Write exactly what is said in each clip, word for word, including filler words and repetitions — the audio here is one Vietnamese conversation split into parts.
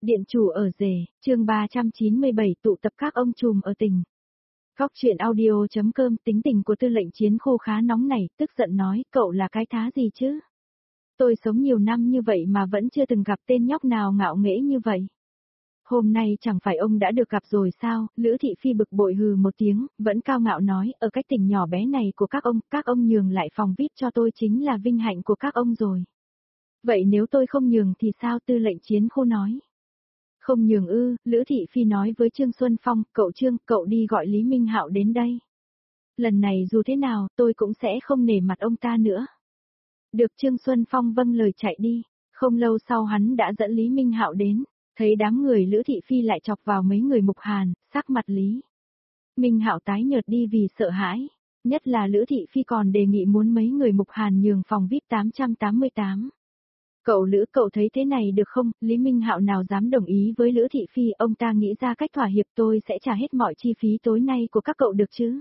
Điện chủ ở rể, chương ba trăm chín mươi bảy tụ tập các ông trùm ở tỉnh. Góc truyện audio.com. Tính tình của tư lệnh chiến khu khá nóng nảy, tức giận nói, cậu là cái thá gì chứ? Tôi sống nhiều năm như vậy mà vẫn chưa từng gặp tên nhóc nào ngạo nghễ như vậy. Hôm nay chẳng phải ông đã được gặp rồi sao? Lữ Thị Phi bực bội hừ một tiếng, vẫn cao ngạo nói, ở cái tỉnh nhỏ bé này của các ông, các ông nhường lại phòng vê i pê cho tôi chính là vinh hạnh của các ông rồi. Vậy nếu tôi không nhường thì sao? Tư lệnh chiến khu nói. Không nhường ư? Lữ Thị Phi nói với Trương Xuân Phong, cậu Trương, cậu đi gọi Lý Minh Hạo đến đây. Lần này dù thế nào, tôi cũng sẽ không nể mặt ông ta nữa. Được. Trương Xuân Phong vâng lời chạy đi. Không lâu sau hắn đã dẫn Lý Minh Hạo đến, thấy đám người Lữ Thị Phi lại chọc vào mấy người Mục Hàn, sắc mặt Lý Minh Hạo tái nhợt đi vì sợ hãi, nhất là Lữ Thị Phi còn đề nghị muốn mấy người Mục Hàn nhường phòng vê i pê tám trăm tám mươi tám. Cậu Lữ, cậu thấy thế này được không? Lý Minh Hạo nào dám đồng ý với Lữ Thị Phi, ông ta nghĩ ra cách thỏa hiệp, tôi sẽ trả hết mọi chi phí tối nay của các cậu được chứ?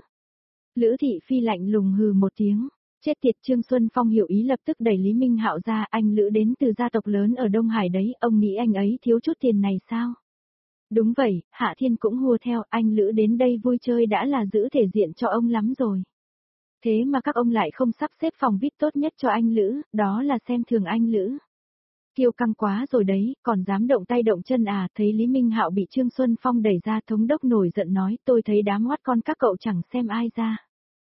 Lữ Thị Phi lạnh lùng hừ một tiếng, chết tiệt. Trương Xuân Phong hiểu ý lập tức đẩy Lý Minh Hạo ra, anh Lữ đến từ gia tộc lớn ở Đông Hải đấy, ông nghĩ anh ấy thiếu chút tiền này sao? Đúng vậy, Hạ Thiên cũng hùa theo, anh Lữ đến đây vui chơi đã là giữ thể diện cho ông lắm rồi. Thế mà các ông lại không sắp xếp phòng vê i pê tốt nhất cho anh Lữ, đó là xem thường anh Lữ. Kiêu căng quá rồi đấy, còn dám động tay động chân à? Thấy Lý Minh Hạo bị Trương Xuân Phong đẩy ra, thống đốc nổi giận nói, tôi thấy đám hoắt con các cậu chẳng xem ai ra.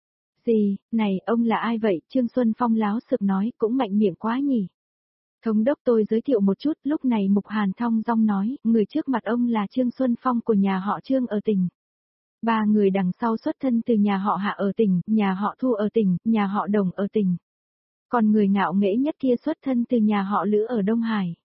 Gì, này, ông là ai vậy? Trương Xuân Phong láo sực nói, cũng mạnh miệng quá nhỉ. Thống đốc, tôi giới thiệu một chút. Lúc này Mục Hàn thong dong nói, người trước mặt ông là Trương Xuân Phong của nhà họ Trương ở tỉnh. Ba người đằng sau xuất thân từ nhà họ Hạ ở tỉnh, nhà họ Thu ở tỉnh, nhà họ Đồng ở tỉnh. Còn người ngạo nghễ nhất kia xuất thân từ nhà họ Lữ ở Đông Hải.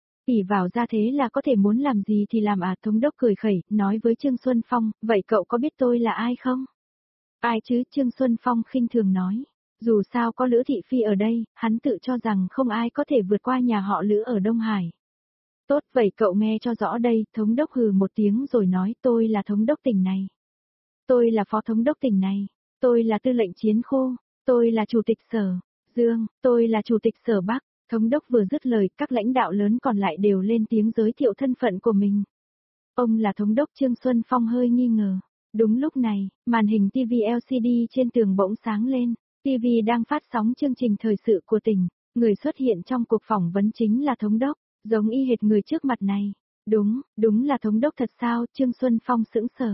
Ỷ vào ra thế là có thể muốn làm gì thì làm à? Thống đốc cười khẩy, nói với Trương Xuân Phong, vậy cậu có biết tôi là ai không? Ai chứ? Trương Xuân Phong khinh thường nói. Dù sao có Lữ Thị Phi ở đây, hắn tự cho rằng không ai có thể vượt qua nhà họ Lữ ở Đông Hải. Tốt, vậy cậu nghe cho rõ đây. Thống đốc hừ một tiếng rồi nói, tôi là thống đốc tỉnh này. Tôi là phó thống đốc tỉnh này. Tôi là tư lệnh chiến khu. Tôi là chủ tịch sở Dương, tôi là chủ tịch sở Bắc. Thống đốc vừa dứt lời, các lãnh đạo lớn còn lại đều lên tiếng giới thiệu thân phận của mình. Ông là thống đốc? Trương Xuân Phong hơi nghi ngờ. Đúng lúc này, màn hình ti vi lờ xê đê trên tường bỗng sáng lên. ti vi đang phát sóng chương trình thời sự của tỉnh. Người xuất hiện trong cuộc phỏng vấn chính là thống đốc, giống y hệt người trước mặt này. Đúng, đúng là thống đốc thật sao? Trương Xuân Phong sững sờ.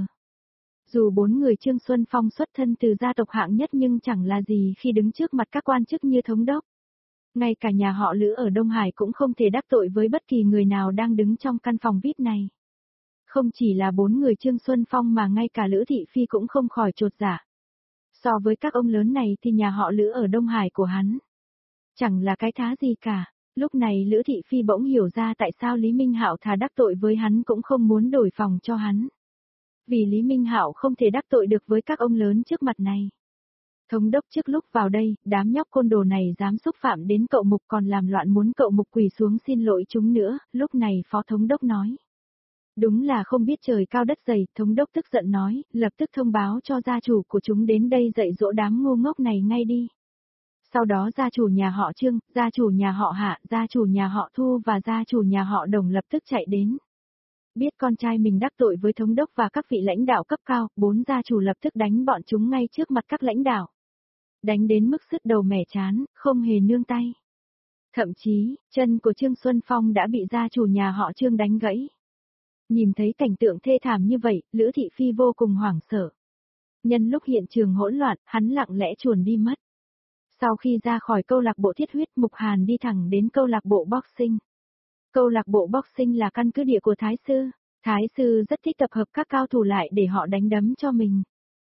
Dù bốn người Trương Xuân Phong xuất thân từ gia tộc hạng nhất nhưng chẳng là gì khi đứng trước mặt các quan chức như thống đốc. Ngay cả nhà họ Lữ ở Đông Hải cũng không thể đắc tội với bất kỳ người nào đang đứng trong căn phòng vê i pê này. Không chỉ là bốn người Trương Xuân Phong mà ngay cả Lữ Thị Phi cũng không khỏi chột dạ. So với các ông lớn này thì nhà họ Lữ ở Đông Hải của hắn chẳng là cái thá gì cả. Lúc này Lữ Thị Phi bỗng hiểu ra tại sao Lý Minh Hạo thà đắc tội với hắn cũng không muốn đổi phòng cho hắn. Vì Lý Minh Hạo không thể đắc tội được với các ông lớn trước mặt này. Thống đốc, trước lúc vào đây, đám nhóc côn đồ này dám xúc phạm đến cậu Mục còn làm loạn muốn cậu Mục quỳ xuống xin lỗi chúng nữa. Lúc này phó thống đốc nói. Đúng là không biết trời cao đất dày. Thống đốc tức giận nói, lập tức thông báo cho gia chủ của chúng đến đây dạy dỗ đám ngu ngốc này ngay đi. Sau đó gia chủ nhà họ Trương, gia chủ nhà họ Hạ, gia chủ nhà họ Thu và gia chủ nhà họ Đồng lập tức chạy đến. Biết con trai mình đắc tội với thống đốc và các vị lãnh đạo cấp cao, bốn gia chủ lập tức đánh bọn chúng ngay trước mặt các lãnh đạo. Đánh đến mức sứt đầu mẻ chán, không hề nương tay. Thậm chí, chân của Trương Xuân Phong đã bị gia chủ nhà họ Trương đánh gãy. Nhìn thấy cảnh tượng thê thảm như vậy, Lữ Thị Phi vô cùng hoảng sợ. Nhân lúc hiện trường hỗn loạn, hắn lặng lẽ chuồn đi mất. Sau khi ra khỏi câu lạc bộ thiết huyết, Mục Hàn đi thẳng đến câu lạc bộ boxing. Câu lạc bộ boxing là căn cứ địa của Thái Sư. Thái Sư rất thích tập hợp các cao thủ lại để họ đánh đấm cho mình.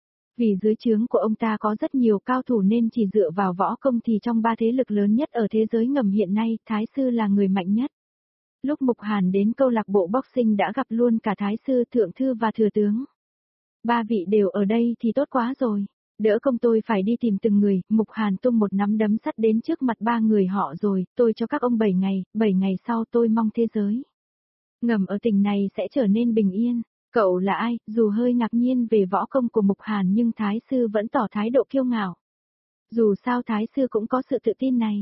Vì dưới trướng của ông ta có rất nhiều cao thủ nên chỉ dựa vào võ công thì trong ba thế lực lớn nhất ở thế giới ngầm hiện nay, Thái Sư là người mạnh nhất. Lúc Mục Hàn đến câu lạc bộ boxing đã gặp luôn cả Thái Sư, Thượng Thư và Thừa Tướng. Ba vị đều ở đây thì tốt quá rồi. Đỡ công tôi phải đi tìm từng người. Mục Hàn tung một nắm đấm sắt đến trước mặt ba người họ rồi, tôi cho các ông bảy ngày, bảy ngày sau tôi mong thế giới ngầm ở tỉnh này sẽ trở nên bình yên. Cậu là ai? Dù hơi ngạc nhiên về võ công của Mục Hàn nhưng Thái Sư vẫn tỏ thái độ kiêu ngạo. Dù sao Thái Sư cũng có sự tự tin này.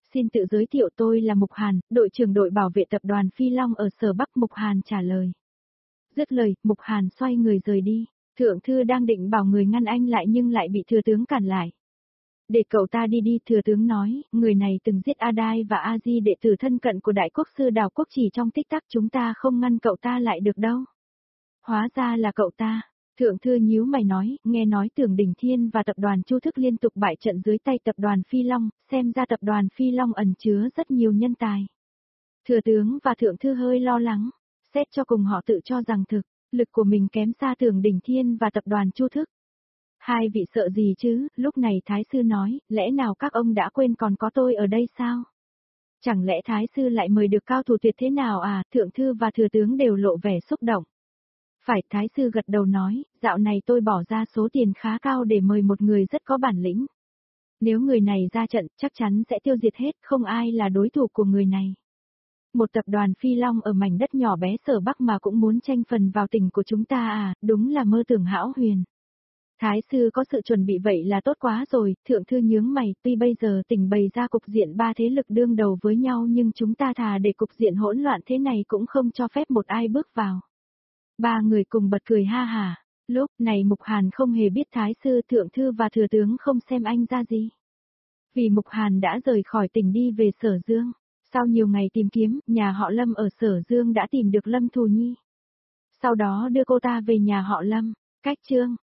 Xin tự giới thiệu tôi là Mục Hàn, đội trưởng đội bảo vệ tập đoàn Phi Long ở Sở Bắc. Mục Hàn trả lời. Dứt lời, Mục Hàn xoay người rời đi. Thượng thư đang định bảo người ngăn anh lại nhưng lại bị thừa tướng cản lại. Để cậu ta đi đi, thừa tướng nói, người này từng giết Adai và A-di, đệ tử thân cận của đại quốc sư Đào Quốc, chỉ trong tích tắc chúng ta không ngăn cậu ta lại được đâu. Hóa ra là cậu ta. Thượng thư nhíu mày nói, nghe nói Tưởng Đình Thiên và tập đoàn Chu Thức liên tục bại trận dưới tay tập đoàn Phi Long, xem ra tập đoàn Phi Long ẩn chứa rất nhiều nhân tài. Thừa tướng và thượng thư hơi lo lắng, xét cho cùng họ tự cho rằng thực lực của mình kém xa Tưởng Đình Thiên và tập đoàn Chu Thức. Hai vị sợ gì chứ? Lúc này Thái sư nói, lẽ nào các ông đã quên còn có tôi ở đây sao? Chẳng lẽ Thái sư lại mời được cao thủ tuyệt thế nào à? Thượng thư và thừa tướng đều lộ vẻ xúc động. Phải, Thái sư gật đầu nói, dạo này tôi bỏ ra số tiền khá cao để mời một người rất có bản lĩnh. Nếu người này ra trận, chắc chắn sẽ tiêu diệt hết, không ai là đối thủ của người này. Một tập đoàn Phi Long ở mảnh đất nhỏ bé Sở Bắc mà cũng muốn tranh phần vào tỉnh của chúng ta à, đúng là mơ tưởng hão huyền. Thái sư có sự chuẩn bị vậy là tốt quá rồi, thượng thư nhướng mày, tuy bây giờ tỉnh bày ra cục diện ba thế lực đương đầu với nhau nhưng chúng ta thà để cục diện hỗn loạn thế này cũng không cho phép một ai bước vào. Ba người cùng bật cười ha hả, lúc này Mục Hàn không hề biết Thái sư, thượng thư và thừa tướng không xem anh ra gì. Vì Mục Hàn đã rời khỏi tỉnh đi về Sở Dương, sau nhiều ngày tìm kiếm, nhà họ Lâm ở Sở Dương đã tìm được Lâm Thù Nhi. Sau đó đưa cô ta về nhà họ Lâm, cách chương.